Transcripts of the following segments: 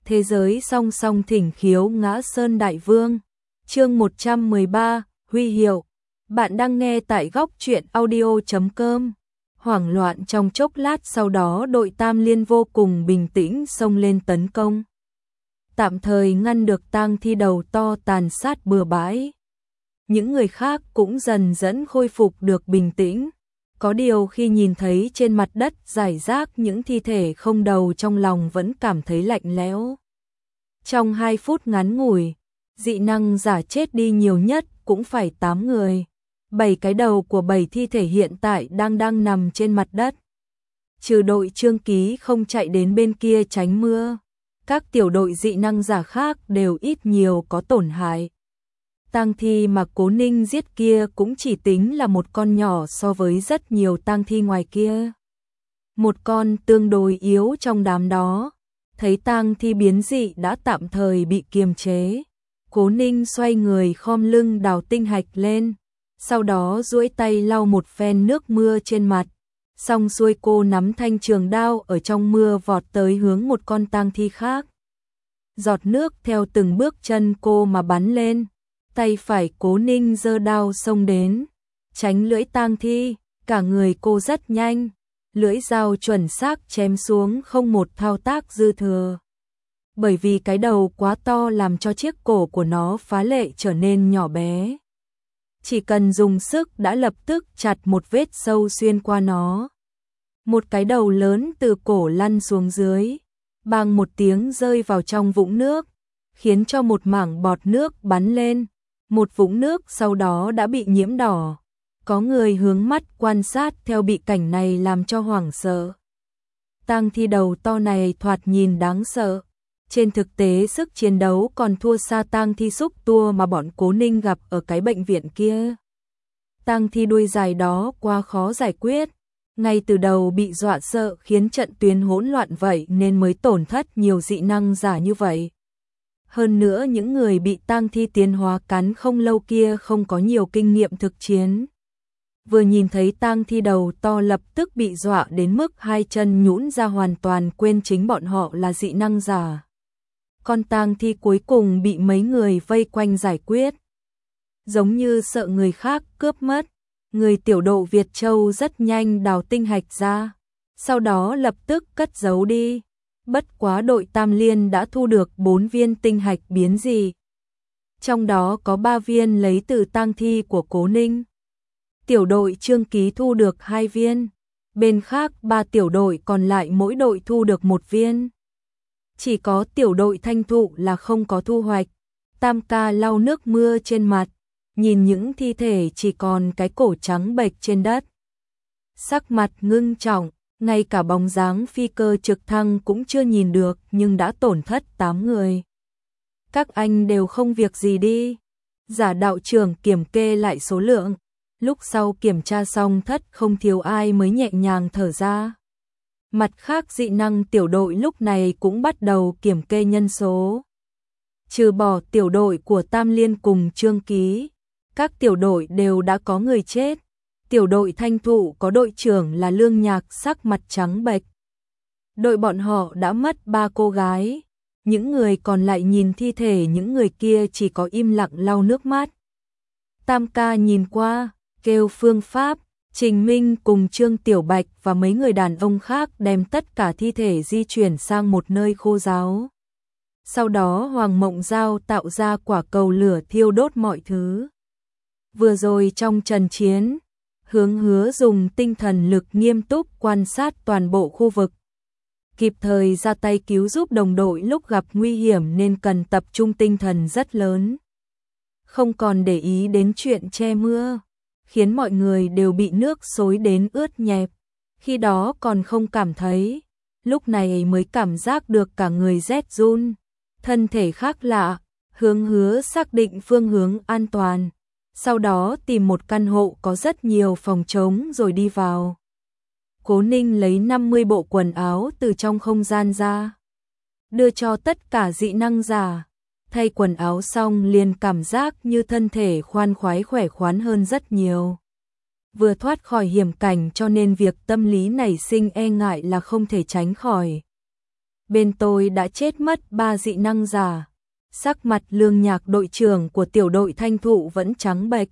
Thế giới song song thỉnh khiếu ngã sơn đại vương. Chương 113, huy hiệu. Bạn đang nghe tại góc truyện audio.com. Hoảng loạn trong chốc lát, sau đó đội Tam Liên vô cùng bình tĩnh xông lên tấn công. Tạm thời ngăn được tang thi đầu to tàn sát bừa bãi. Những người khác cũng dần dần khôi phục được bình tĩnh. Có điều khi nhìn thấy trên mặt đất rải rác những thi thể không đầu, trong lòng vẫn cảm thấy lạnh lẽo. Trong 2 phút ngắn ngủi, dị năng giả chết đi nhiều nhất cũng phải 8 người. 7 cái đầu của 7 thi thể hiện tại đang nằm trên mặt đất. Trừ đội Trương Ký không chạy đến bên kia tránh mưa, các tiểu đội dị năng giả khác đều ít nhiều có tổn hại. Tang thi mà Cố Ninh giết kia cũng chỉ tính là một con nhỏ so với rất nhiều tang thi ngoài kia. Một con tương đối yếu trong đám đó, thấy tang thi biến dị đã tạm thời bị kiềm chế. Cố Ninh xoay người khom lưng đào tinh hạch lên, sau đó duỗi tay lau một phen nước mưa trên mặt. Xong xuôi cô nắm thanh trường đao ở trong mưa vọt tới hướng một con tang thi khác. Giọt nước theo từng bước chân cô mà bắn lên. Tay phải Cố Ninh giơ đao xông đến, tránh lưỡi tang thi, cả người cô rất nhanh, lưỡi dao chuẩn xác chém xuống, không một thao tác dư thừa. Bởi vì cái đầu quá to làm cho chiếc cổ của nó phá lệ trở nên nhỏ bé. Chỉ cần dùng sức đã lập tức chặt một vết sâu xuyên qua nó. Một cái đầu lớn từ cổ lăn xuống dưới, bang một tiếng rơi vào trong vũng nước, khiến cho một mảng bọt nước bắn lên. Một vũng nước sau đó đã bị nhiễm đỏ. Có người hướng mắt quan sát theo, bị cảnh này làm cho hoảng sợ. Tang thi đầu to này thoạt nhìn đáng sợ. Trên thực tế sức chiến đấu còn thua xa tang thi xúc tua mà bọn Cố Ninh gặp ở cái bệnh viện kia. Tang thi đuôi dài đó quá khó giải quyết. Ngay từ đầu bị dọa sợ khiến trận tuyến hỗn loạn vậy nên mới tổn thất nhiều dị năng giả như vậy. Hơn nữa những người bị tang thi tiến hóa cắn không lâu kia không có nhiều kinh nghiệm thực chiến. Vừa nhìn thấy tang thi đầu to lập tức bị dọa đến mức 2 chân nhũn ra, hoàn toàn quên chính bọn họ là dị năng giả. Con tang thi cuối cùng bị mấy người vây quanh giải quyết. Giống như sợ người khác cướp mất, người tiểu độ Việt Châu rất nhanh đào tinh hạch ra, sau đó lập tức cất giấu đi. Bất quá đội Tam Liên đã thu được 4 viên tinh hạch biến dị. Trong đó có 3 viên lấy từ tang thi của Cố Ninh. Tiểu đội Trương Ký thu được 2 viên. Bên khác 3 tiểu đội còn lại mỗi đội thu được 1 viên. Chỉ có tiểu đội Thanh Thụ là không có thu hoạch. Tam ca lau nước mưa trên mặt, nhìn những thi thể chỉ còn cái cổ trắng bệch trên đất. Sắc mặt ngưng trọng. Ngay cả bóng dáng phi cơ trực thăng cũng chưa nhìn được nhưng đã tổn thất 8 người. Các anh đều không việc gì đi. Giả đạo trưởng kiểm kê lại số lượng. Lúc sau kiểm tra xong thất không thiếu ai mới nhẹ nhàng thở ra. Mặt khác dị năng tiểu đội lúc này cũng bắt đầu kiểm kê nhân số. Trừ bỏ tiểu đội của Tam Liên cùng Trương Ký, các tiểu đội đều đã có người chết. Tiểu đội Thanh Thụ có đội trưởng là Lương Nhạc sắc mặt trắng bệch. Đội bọn họ đã mất 3 cô gái. Những người còn lại nhìn thi thể những người kia chỉ có im lặng lau nước mắt. Tam ca nhìn qua, kêu Phương Pháp, Trình Minh cùng Trương Tiểu Bạch và mấy người đàn ông khác đem tất cả thi thể di chuyển sang một nơi khô ráo. Sau đó Hoàng Mộng Giao tạo ra quả cầu lửa thiêu đốt mọi thứ. Vừa rồi trong trận chiến, Hướng Hứa dùng tinh thần lực nghiêm túc quan sát toàn bộ khu vực, kịp thời ra tay cứu giúp đồng đội lúc gặp nguy hiểm nên cần tập trung tinh thần rất lớn. Không còn để ý đến chuyện che mưa, khiến mọi người đều bị nước xối đến ướt nhẹp. Khi đó còn không cảm thấy, lúc này mới cảm giác được cả người rét run, thân thể khác lạ. Hướng Hứa xác định phương hướng an toàn. Sau đó tìm một căn hộ có rất nhiều phòng trống rồi đi vào. Cố Ninh lấy 50 bộ quần áo từ trong không gian ra, đưa cho tất cả dị năng giả. Thay quần áo xong liền cảm giác như thân thể khoan khoái khỏe khoắn hơn rất nhiều. Vừa thoát khỏi hiểm cảnh cho nên việc tâm lý nảy sinh e ngại là không thể tránh khỏi. bên tôi đã chết mất 3 dị năng giả. Sắc mặt Lương Nhạc đội trưởng của tiểu đội Thanh Thụ vẫn trắng bệch.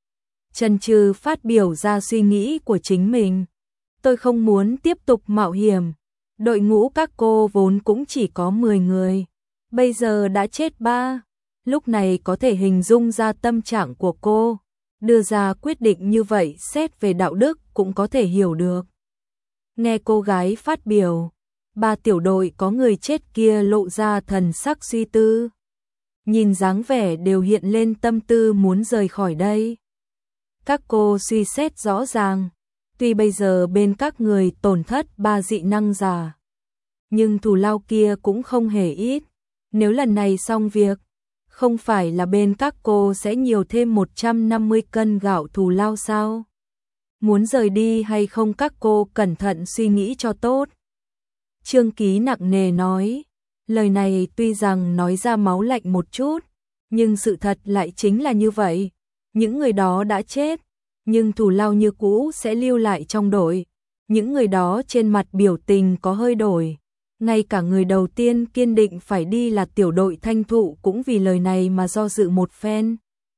Trần Trừ phát biểu ra suy nghĩ của chính mình. Tôi không muốn tiếp tục mạo hiểm. Đội ngũ các cô vốn cũng chỉ có 10 người. Bây giờ đã chết 3. Lúc này có thể hình dung ra tâm trạng của cô. Đưa ra quyết định như vậy xét về đạo đức cũng có thể hiểu được. Nghe cô gái phát biểu, 3 tiểu đội có người chết kia lộ ra thần sắc suy tư. Nhìn dáng vẻ đều hiện lên tâm tư muốn rời khỏi đây. Các cô suy xét rõ ràng, tuy bây giờ bên các người tổn thất 3 dị năng giả, nhưng thù lao kia cũng không hề ít. Nếu lần này xong việc, không phải là bên các cô sẽ nhiều thêm 150 cân gạo thù lao sao? Muốn rời đi hay không các cô cẩn thận suy nghĩ cho tốt. Trương Ký nặng nề nói, lời này tuy rằng nói ra máu lạnh một chút, nhưng sự thật lại chính là như vậy. Những người đó đã chết, nhưng thù lao như cũ sẽ lưu lại trong đội. Những người đó trên mặt biểu tình có hơi đổi. Ngay cả người đầu tiên kiên định phải đi là tiểu đội Thanh Thụ cũng vì lời này mà do dự một phen.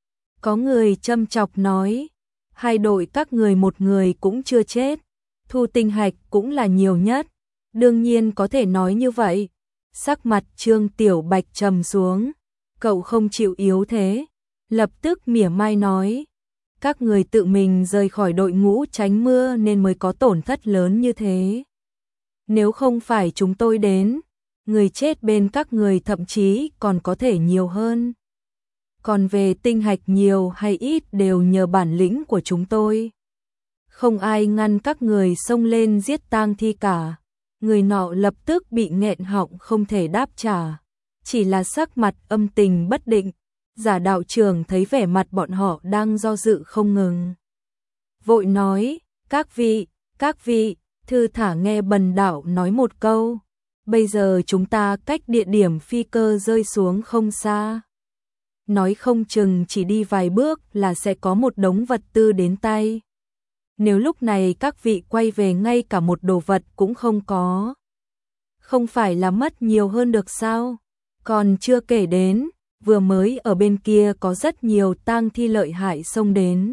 Có người châm chọc nói, 2 đội các người một người cũng chưa chết, Thu Tinh Hạch cũng là nhiều nhất. Đương nhiên có thể nói như vậy. Sắc mặt Trương Tiểu Bạch trầm xuống. Cậu không chịu yếu thế. Lập tức mỉa mai nói, các người tự mình rời khỏi đội ngũ tránh mưa nên mới có tổn thất lớn như thế. Nếu không phải chúng tôi đến, người chết bên các người thậm chí còn có thể nhiều hơn. Còn về tinh hạch nhiều hay ít đều nhờ bản lĩnh của chúng tôi. Không ai ngăn các người xông lên giết tang thi cả. Người nọ lập tức bị nghẹn họng không thể đáp trả. Chỉ là sắc mặt âm tình bất định. Giả đạo trưởng thấy vẻ mặt bọn họ đang do dự không ngừng. Vội nói, các vị, thư thả nghe bần đạo nói một câu. Bây giờ chúng ta cách địa điểm phi cơ rơi xuống không xa. Nói không chừng chỉ đi vài bước là sẽ có một đống vật tư đến tay. Nếu lúc này các vị quay về ngay cả một đồ vật cũng không có, không phải là mất nhiều hơn được sao? Còn chưa kể đến, vừa mới ở bên kia có rất nhiều tang thi lợi hại xông đến.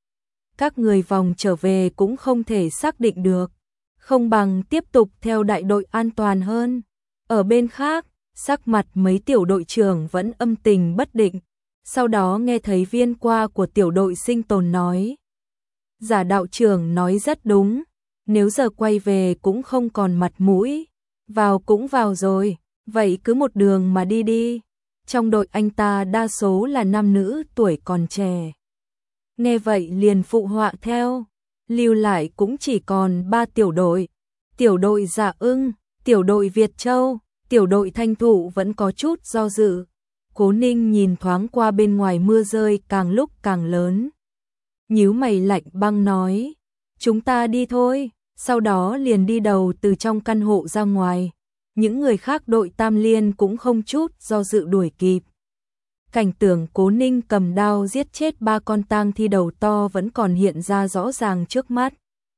Các người vòng trở về cũng không thể xác định được, không bằng tiếp tục theo đại đội an toàn hơn. Ở bên khác, sắc mặt mấy tiểu đội trưởng vẫn âm tình bất định. Sau đó nghe thấy viên qua của tiểu đội sinh tồn nói, giả đạo trưởng nói rất đúng, nếu giờ quay về cũng không còn mặt mũi, vào cũng vào rồi, vậy cứ một đường mà đi đi. Trong đội anh ta đa số là nam nữ tuổi còn trẻ. Nghe vậy liền phụ họa theo, lưu lại cũng chỉ còn 3 tiểu đội. Tiểu đội Dạ Ưng, tiểu đội Việt Châu, tiểu đội Thanh Thụ vẫn có chút do dự. Cố Ninh nhìn thoáng qua bên ngoài mưa rơi càng lúc càng lớn. Nhíu mày lạnh băng nói, chúng ta đi thôi, sau đó liền đi đầu từ trong căn hộ ra ngoài. Những người khác đội Tam Liên cũng không chút do dự đuổi kịp. Cảnh tượng Cố Ninh cầm đao giết chết 3 con tang thi đầu to vẫn còn hiện ra rõ ràng trước mắt.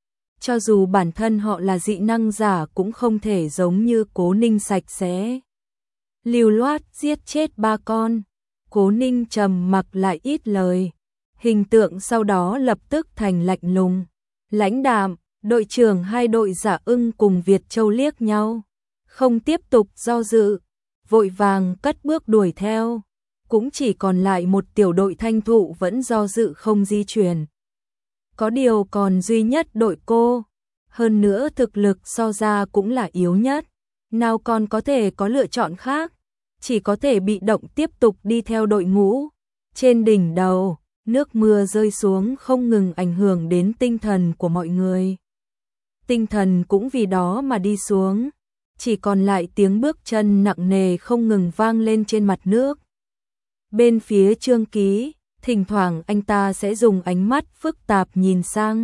Cho dù bản thân họ là dị năng giả cũng không thể giống như Cố Ninh sạch sẽ. Lưu loát giết chết 3 con. Cố Ninh trầm mặc lại ít lời. Hình tượng sau đó lập tức thành lạnh lùng. Lãnh đạm, đội trưởng 2 đội Dạ Ưng cùng Việt Châu liếc nhau. Không tiếp tục do dự. Vội vàng cất bước đuổi theo. Cũng chỉ còn lại một tiểu đội Thanh Thụ vẫn do dự không di chuyển. Có điều còn duy nhất đội cô. Hơn nữa thực lực so ra cũng là yếu nhất. Nào còn có thể có lựa chọn khác. Chỉ có thể bị động tiếp tục đi theo đội ngũ. Trên đỉnh đầu, nước mưa rơi xuống không ngừng ảnh hưởng đến tinh thần của mọi người. Tinh thần cũng vì đó mà đi xuống. Chỉ còn lại tiếng bước chân nặng nề không ngừng vang lên trên mặt nước. Bên phía Trương Ký, thỉnh thoảng anh ta sẽ dùng ánh mắt phức tạp nhìn sang.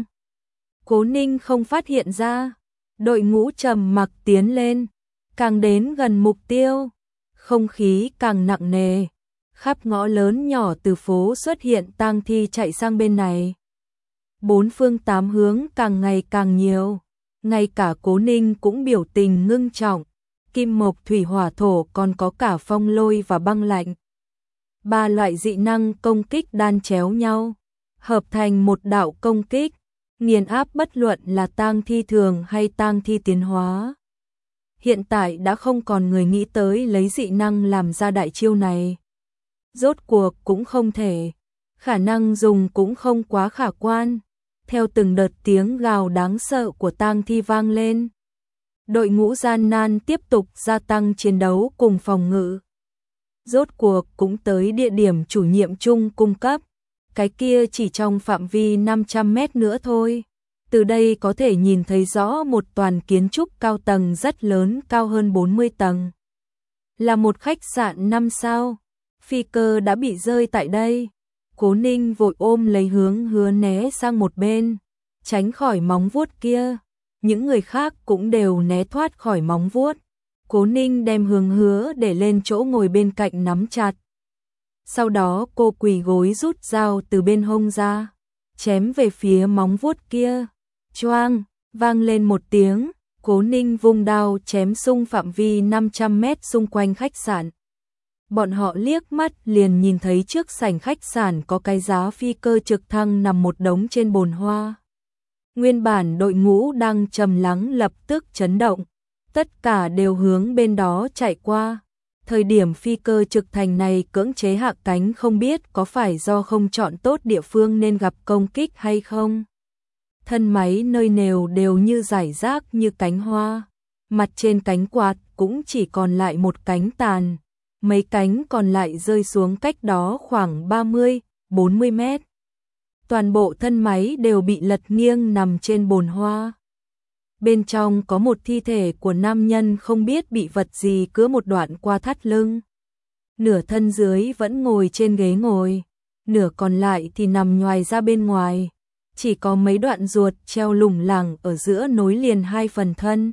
Cố Ninh không phát hiện ra. Đội ngũ trầm mặc tiến lên. Càng đến gần mục tiêu, không khí càng nặng nề. Khắp ngõ lớn nhỏ từ phố xuất hiện tang thi chạy sang bên này. 4 phương 8 hướng càng ngày càng nhiều. Ngay cả Cố Ninh cũng biểu tình ngưng trọng. kim mộc thủy hỏa thổ, còn có cả phong lôi và băng lạnh. Ba loại dị năng công kích đan chéo nhau, hợp thành một đạo công kích, nghiền áp bất luận là tang thi thường hay tang thi tiến hóa. Hiện tại đã không còn người nghĩ tới lấy dị năng làm ra đại chiêu này. Rốt cuộc cũng không thể, khả năng dùng cũng không quá khả quan. Theo từng đợt tiếng gào đáng sợ của tang thi vang lên, đội ngũ gian nan tiếp tục gia tăng chiến đấu cùng phòng ngự. Rốt cuộc cũng tới địa điểm chủ nhiệm chung cung cấp, cái kia chỉ trong phạm vi 500 mét nữa thôi. Từ đây có thể nhìn thấy rõ một toàn kiến trúc cao tầng rất lớn, cao hơn 40 tầng. Là một khách sạn 5 sao, phi cơ đã bị rơi tại đây. Cố Ninh vội ôm lấy Hứa né sang một bên, tránh khỏi móng vuốt kia. Những người khác cũng đều né thoát khỏi móng vuốt. Cố Ninh đem Hứa để lên chỗ ngồi bên cạnh nắm chặt. Sau đó cô quỳ gối rút dao từ bên hông ra, chém về phía móng vuốt kia. Choang, vang lên một tiếng, Cố Ninh vung đao chém xung phạm vi 500 mét xung quanh khách sạn. Bọn họ liếc mắt liền nhìn thấy trước sảnh khách sạn có cái giá phi cơ trực thăng nằm một đống trên bồn hoa. Nguyên bản đội ngũ đang trầm lắng lập tức chấn động, tất cả đều hướng bên đó chạy qua. Thời điểm phi cơ trực thăng này cưỡng chế hạ cánh, không biết có phải do không chọn tốt địa phương nên gặp công kích hay không. Thân máy nơi nèo đều như rải rác như cánh hoa, mặt trên cánh quạt cũng chỉ còn lại một cánh tàn, mấy cánh còn lại rơi xuống cách đó khoảng 30-40 mét. Toàn bộ thân máy đều bị lật nghiêng nằm trên bồn hoa. Bên trong có một thi thể của nam nhân không biết bị vật gì cứa một đoạn qua thắt lưng. Nửa thân dưới vẫn ngồi trên ghế ngồi, nửa còn lại thì nằm nhoài ra bên ngoài. Chỉ có mấy đoạn ruột treo lủng lẳng ở giữa nối liền hai phần thân.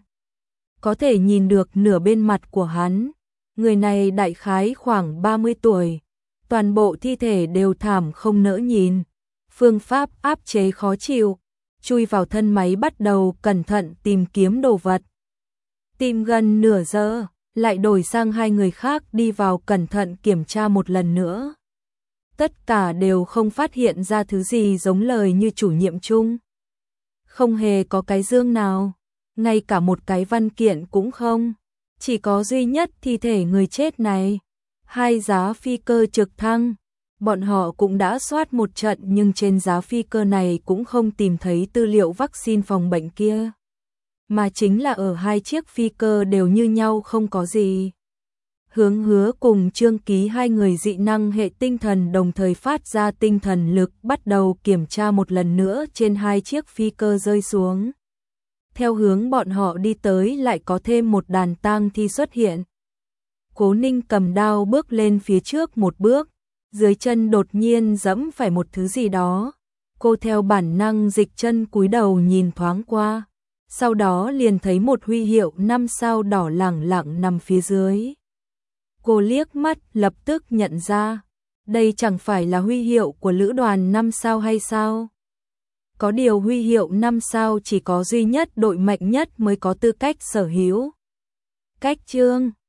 Có thể nhìn được nửa bên mặt của hắn. Người này đại khái khoảng 30 tuổi. Toàn bộ thi thể đều thảm không nỡ nhìn. Phương pháp áp chế khó chịu. Chui vào thân máy bắt đầu cẩn thận tìm kiếm đồ vật. Tìm gần nửa giờ, lại đổi sang hai người khác đi vào cẩn thận kiểm tra một lần nữa. Tất cả đều không phát hiện ra thứ gì giống lời như chủ nhiệm chung. Không hề có cái dương nào, ngay cả một cái văn kiện cũng không. Chỉ có duy nhất thi thể người chết này. Hai giá phi cơ trực thăng. Bọn họ cũng đã soát một trận nhưng trên giá phi cơ này cũng không tìm thấy tư liệu vaccine phòng bệnh kia. Mà chính là ở hai chiếc phi cơ đều như nhau, không có gì. Hứa cùng Trương Ký, hai người dị năng hệ tinh thần đồng thời phát ra tinh thần lực, bắt đầu kiểm tra một lần nữa trên hai chiếc phi cơ rơi xuống. Theo hướng bọn họ đi tới lại có thêm một đàn tang thi xuất hiện. Cố Ninh cầm đao bước lên phía trước một bước, dưới chân đột nhiên giẫm phải một thứ gì đó. Cô theo bản năng dịch chân cúi đầu nhìn thoáng qua, sau đó liền thấy một huy hiệu 5 sao đỏ lẳng lặng nằm phía dưới. Cô liếc mắt lập tức nhận ra, đây chẳng phải là huy hiệu của lữ đoàn 5 sao hay sao? Có điều huy hiệu 5 sao chỉ có duy nhất đội mạnh nhất mới có tư cách sở hữu. Cách chương